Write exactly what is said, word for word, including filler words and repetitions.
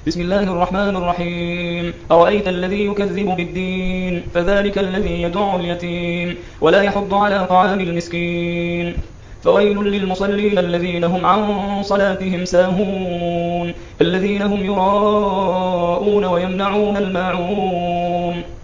بسم الله الرحمن الرحيم أرأيت الذي يكذب بالدين فذلك الذي يدع اليتيم ولا يحض على طعام المسكين فويل للمصلين الذين هم عن صلاتهم ساهون الذين هم يراءون ويمنعون الماعون